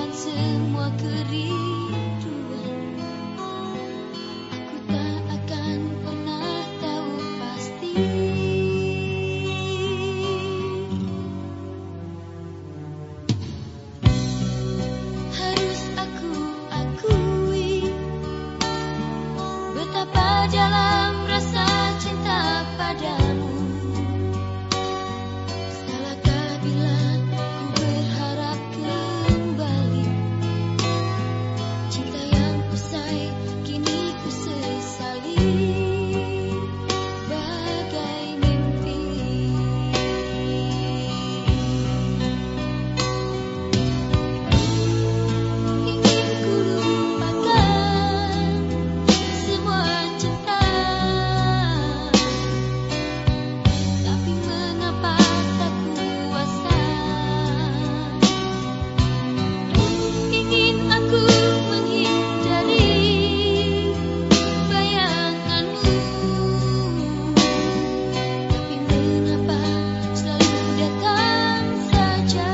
dengan semua kerinduan. Aku tak akan pernah tahu pasti. Harus aku akui betapa dalam rasa cinta padamu. Salahkah bila ku berharap kembali cinta yang usai kini ku sesali bagai mimpi. Ingin ku lupakan semua cinta, tapi mengapa tak kuasa. Ingin aku menghindari bayanganmu, tapi mengapa selalu datang saja.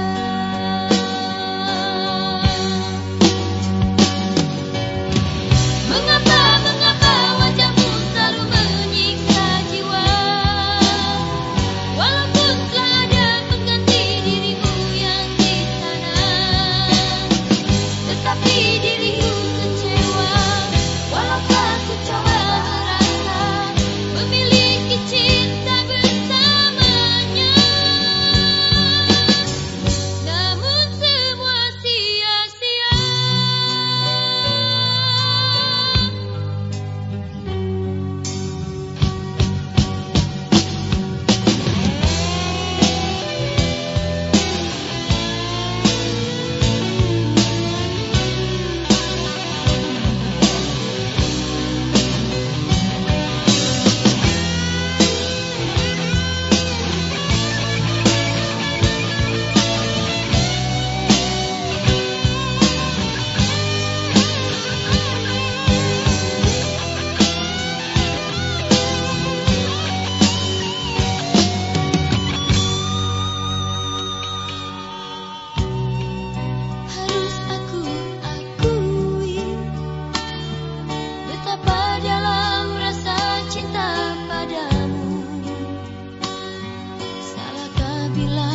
Mengapa wajahmu selalu menyiksa jiwa, walaupun telah ada pengganti dirimu yang di sana, tetapi diriku kecewa. Walau ku coba merasa memiliki cinta bersamanya, namun semua sia-sia. Harus aku akui betapa dalam rasa cinta padamu. Salahkah bila